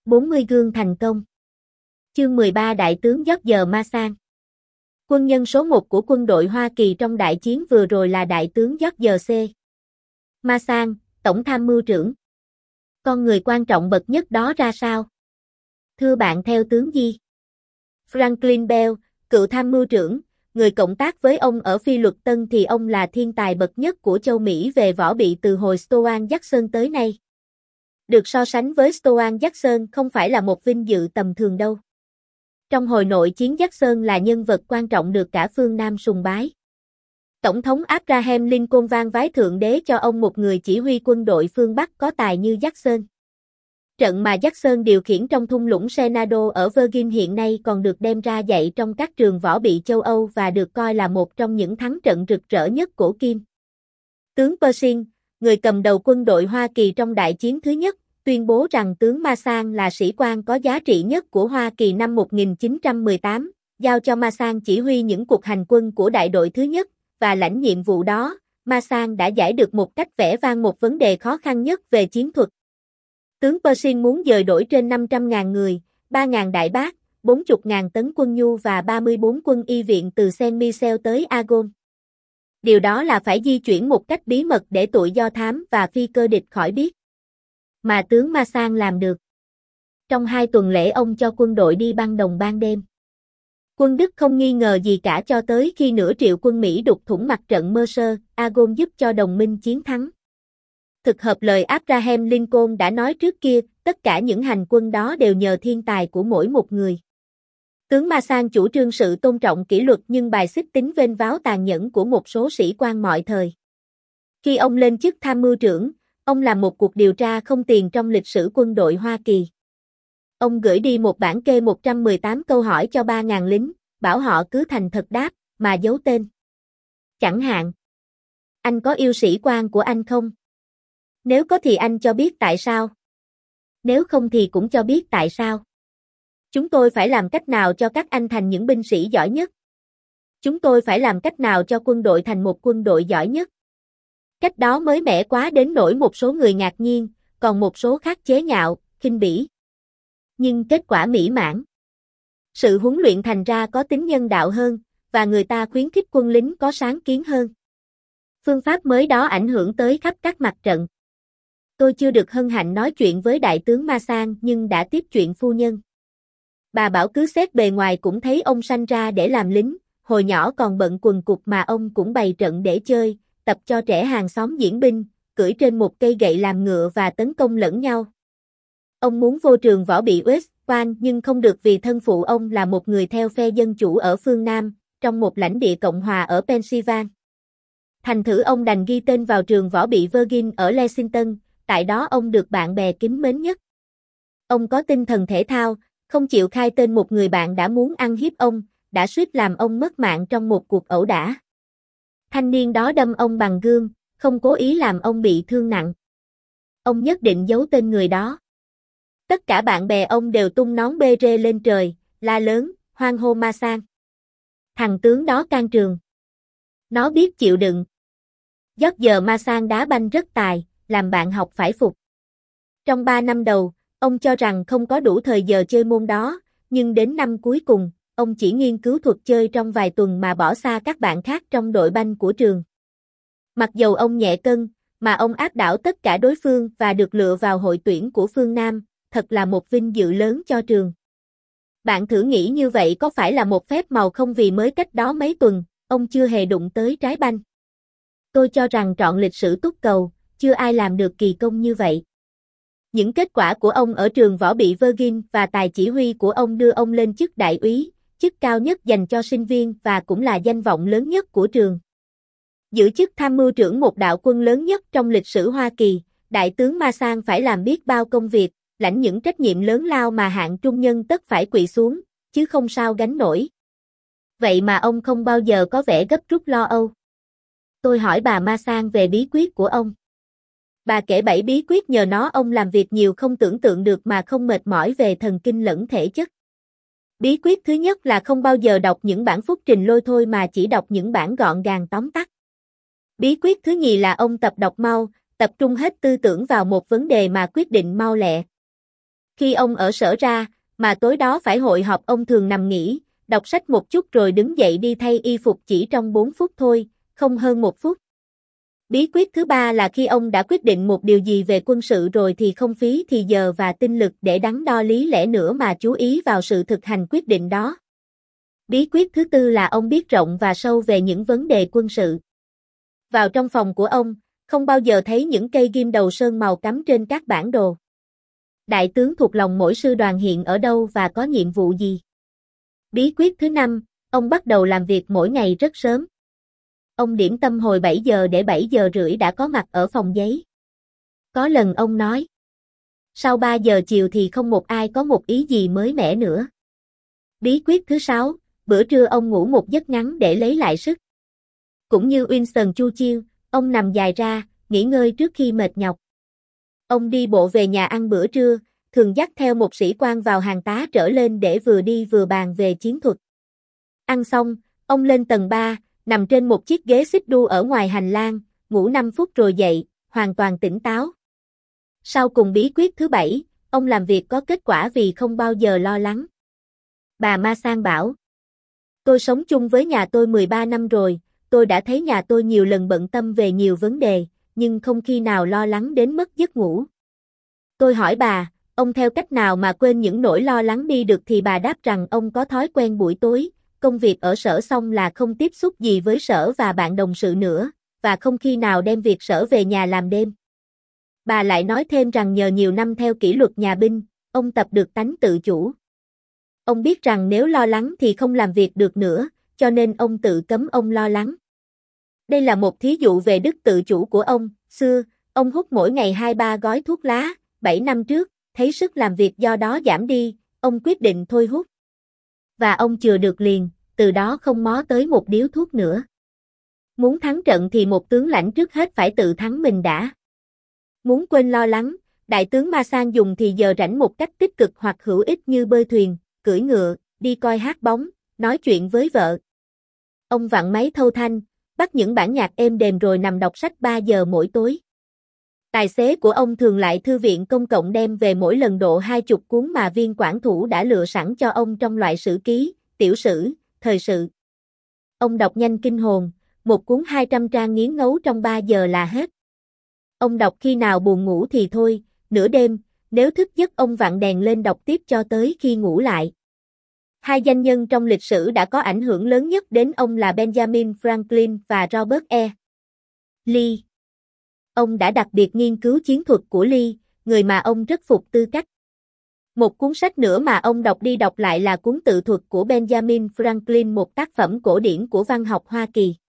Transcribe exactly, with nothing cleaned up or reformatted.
bốn mươi gương thành công. Chương mười ba Đại tướng George Mason. Quân nhân số một của quân đội Hoa Kỳ trong đại chiến vừa rồi là Đại tướng George C. Mason, Tổng tham mưu trưởng. Con người quan trọng bậc nhất đó ra sao? Thưa bạn, theo tướng Di. Franklin Bell, cựu tham mưu trưởng, người cộng tác với ông ở phi luật Tân thì ông là thiên tài bậc nhất của châu Mỹ về võ bị từ hồi Stuart Jackson tới nay. Được so sánh với Stuart Jackson không phải là một vinh dự tầm thường đâu. Trong hồi nội chiến, Jackson là nhân vật quan trọng được cả phương Nam sùng bái. Tổng thống Abraham Lincoln van vái thượng đế cho ông một người chỉ huy quân đội phương Bắc có tài như Jackson. Trận mà Jackson điều khiển trong thung lũng Shenandoah ở Virginia hiện nay còn được đem ra dạy trong các trường võ bị châu Âu và được coi là một trong những thắng trận rực rỡ nhất cổ kim. Tướng Pershing, người cầm đầu quân đội Hoa Kỳ trong đại chiến thứ nhất, tuyên bố rằng tướng Mason là sĩ quan có giá trị nhất của Hoa Kỳ năm một nghìn chín trăm mười tám, giao cho Mason chỉ huy những cuộc hành quân của đại đội thứ nhất, và lãnh nhiệm vụ đó, Mason đã giải được một cách vẻ vang một vấn đề khó khăn nhất về chiến thuật. Tướng Pershing muốn dời đổi trên năm trăm nghìn người, ba nghìn đại bác, bốn mươi nghìn tấn quân nhu và ba mươi tư quân y viện từ Saint Michel tới Argonne. Điều đó là phải di chuyển một cách bí mật để tụi do thám và phi cơ địch khỏi biết. Mà tướng Mason làm được. Trong hai tuần lễ ông cho quân đội đi băng đồng ban đêm. Quân Đức không nghi ngờ gì cả cho tới khi nửa triệu quân Mỹ đục thủng mặt trận Mercer, Argonne giúp cho đồng minh chiến thắng. Thực hợp lời Abraham Lincoln đã nói trước kia, tất cả những hành quân đó đều nhờ thiên tài của mỗi một người. Tướng Mason chủ trương sự tôn trọng kỷ luật nhưng bài xích tính vênh váo tàn nhẫn của một số sĩ quan mọi thời. Khi ông lên chức tham mưu trưởng, ông làm một cuộc điều tra không tiền trong lịch sử quân đội Hoa Kỳ. Ông gửi đi một bản kê một trăm mười tám câu hỏi cho ba nghìn lính, bảo họ cứ thành thật đáp, mà giấu tên. Chẳng hạn, anh có yêu sĩ quan của anh không? Nếu có thì anh cho biết tại sao? Nếu không thì cũng cho biết tại sao. Chúng tôi phải làm cách nào cho các anh thành những binh sĩ giỏi nhất? Chúng tôi phải làm cách nào cho quân đội thành một quân đội giỏi nhất? Cách đó mới mẻ quá đến nỗi một số người ngạc nhiên, còn một số khác chế nhạo, khinh bỉ. Nhưng kết quả mỹ mãn. Sự huấn luyện thành ra có tính nhân đạo hơn, và người ta khuyến khích quân lính có sáng kiến hơn. Phương pháp mới đó ảnh hưởng tới khắp các mặt trận. Tôi chưa được hân hạnh nói chuyện với đại tướng Mason nhưng đã tiếp chuyện phu nhân. Bà bảo cứ xét bề ngoài cũng thấy ông sanh ra để làm lính, hồi nhỏ còn bận quần cục mà ông cũng bày trận để chơi, tập cho trẻ hàng xóm diễn binh, cưỡi trên một cây gậy làm ngựa và tấn công lẫn nhau. Ông muốn vô trường võ bị West Point nhưng không được vì thân phụ ông là một người theo phe dân chủ ở phương Nam, trong một lãnh địa cộng hòa ở Pennsylvania. Thành thử ông đành ghi tên vào trường võ bị Virginia ở Lexington, tại đó ông được bạn bè kính mến nhất. Ông có tinh thần thể thao, không chịu khai tên một người bạn đã muốn ăn hiếp ông, đã suýt làm ông mất mạng trong một cuộc ẩu đả. Thanh niên đó đâm ông bằng gươm, không cố ý làm ông bị thương nặng. Ông nhất định giấu tên người đó. Tất cả bạn bè ông đều tung nón bê rê lên trời, la lớn, hoan hô Mason. Thằng tướng đó can trường. Nó biết chịu đựng. George Mason đá banh rất tài, làm bạn học phải phục. Trong ba năm đầu, ông cho rằng không có đủ thời giờ chơi môn đó, nhưng đến năm cuối cùng, ông chỉ nghiên cứu thuật chơi trong vài tuần mà bỏ xa các bạn khác trong đội banh của trường. Mặc dầu ông nhẹ cân, mà ông áp đảo tất cả đối phương và được lựa vào hội tuyển của phương Nam, thật là một vinh dự lớn cho trường. Bạn thử nghĩ như vậy có phải là một phép màu không vì mới cách đó mấy tuần, ông chưa hề đụng tới trái banh. Tôi cho rằng trọn lịch sử túc cầu, chưa ai làm được kỳ công như vậy. Những kết quả của ông ở trường võ bị Virginia và tài chỉ huy của ông đưa ông lên chức đại úy, chức cao nhất dành cho sinh viên và cũng là danh vọng lớn nhất của trường. Giữ chức tham mưu trưởng một đạo quân lớn nhất trong lịch sử Hoa Kỳ, đại tướng Mason phải làm biết bao công việc, lãnh những trách nhiệm lớn lao mà hạng trung nhân tất phải quỳ xuống, chứ không sao gánh nổi. Vậy mà ông không bao giờ có vẻ gấp rút lo âu. Tôi hỏi bà Mason về bí quyết của ông. Bà kể bảy bí quyết nhờ nó ông làm việc nhiều không tưởng tượng được mà không mệt mỏi về thần kinh lẫn thể chất. Bí quyết thứ nhất là không bao giờ đọc những bản phúc trình lôi thôi mà chỉ đọc những bản gọn gàng tóm tắt. Bí quyết thứ nhì là ông tập đọc mau, tập trung hết tư tưởng vào một vấn đề mà quyết định mau lẹ. Khi ông ở sở ra, mà tối đó phải hội họp ông thường nằm nghỉ, đọc sách một chút rồi đứng dậy đi thay y phục chỉ trong bốn phút thôi, không hơn một phút. Bí quyết thứ ba là khi ông đã quyết định một điều gì về quân sự rồi thì không phí thì giờ và tinh lực để đắn đo lý lẽ nữa mà chú ý vào sự thực hành quyết định đó. Bí quyết thứ tư là ông biết rộng và sâu về những vấn đề quân sự. Vào trong phòng của ông, không bao giờ thấy những cây ghim đầu sơn màu cắm trên các bản đồ. Đại tướng thuộc lòng mỗi sư đoàn hiện ở đâu và có nhiệm vụ gì. Bí quyết thứ năm, ông bắt đầu làm việc mỗi ngày rất sớm. Ông điểm tâm hồi bảy giờ để bảy giờ rưỡi đã có mặt ở phòng giấy. Có lần ông nói, sau ba giờ chiều thì không một ai có một ý gì mới mẻ nữa. Bí quyết thứ sáu, bữa trưa ông ngủ một giấc ngắn để lấy lại sức. Cũng như Winston Churchill, ông nằm dài ra, nghỉ ngơi trước khi mệt nhọc. Ông đi bộ về nhà ăn bữa trưa, thường dắt theo một sĩ quan vào hàng tá trở lên để vừa đi vừa bàn về chiến thuật. Ăn xong, ông lên tầng ba, nằm trên một chiếc ghế xích đu ở ngoài hành lang, ngủ năm phút rồi dậy, hoàn toàn tỉnh táo. Sau cùng bí quyết thứ bảy, ông làm việc có kết quả vì không bao giờ lo lắng. Bà Masan bảo, tôi sống chung với nhà tôi mười ba năm rồi, tôi đã thấy nhà tôi nhiều lần bận tâm về nhiều vấn đề, nhưng không khi nào lo lắng đến mất giấc ngủ. Tôi hỏi bà, ông theo cách nào mà quên những nỗi lo lắng đi được thì bà đáp rằng ông có thói quen buổi tối, công việc ở sở xong là không tiếp xúc gì với sở và bạn đồng sự nữa, và không khi nào đem việc sở về nhà làm đêm. Bà lại nói thêm rằng nhờ nhiều năm theo kỷ luật nhà binh, ông tập được tánh tự chủ. Ông biết rằng nếu lo lắng thì không làm việc được nữa, cho nên ông tự cấm ông lo lắng. Đây là một thí dụ về đức tự chủ của ông. Xưa, ông hút mỗi ngày hai ba gói thuốc lá, bảy năm trước, thấy sức làm việc do đó giảm đi, ông quyết định thôi hút. Và ông chừa được liền, từ đó không mó tới một điếu thuốc nữa. Muốn thắng trận thì một tướng lãnh trước hết phải tự thắng mình đã. Muốn quên lo lắng, đại tướng Masan dùng thì giờ rảnh một cách tích cực hoặc hữu ích như bơi thuyền, cưỡi ngựa, đi coi hát bóng, nói chuyện với vợ. Ông vặn máy thâu thanh, bắt những bản nhạc êm đềm rồi nằm đọc sách ba giờ mỗi tối. Tài xế của ông thường lại thư viện công cộng đem về mỗi lần độ hai chục cuốn mà viên quản thủ đã lựa sẵn cho ông trong loại sử ký, tiểu sử, thời sự. Ông đọc nhanh kinh hồn, một cuốn hai trăm trang nghiến ngấu trong ba giờ là hết. Ông đọc khi nào buồn ngủ thì thôi, nửa đêm, nếu thức giấc ông vặn đèn lên đọc tiếp cho tới khi ngủ lại. Hai danh nhân trong lịch sử đã có ảnh hưởng lớn nhất đến ông là Benjamin Franklin và Robert E. Lee. Ông đã đặc biệt nghiên cứu chiến thuật của Lee, người mà ông rất phục tư cách. Một cuốn sách nữa mà ông đọc đi đọc lại là cuốn tự thuật của Benjamin Franklin, một tác phẩm cổ điển của văn học Hoa Kỳ.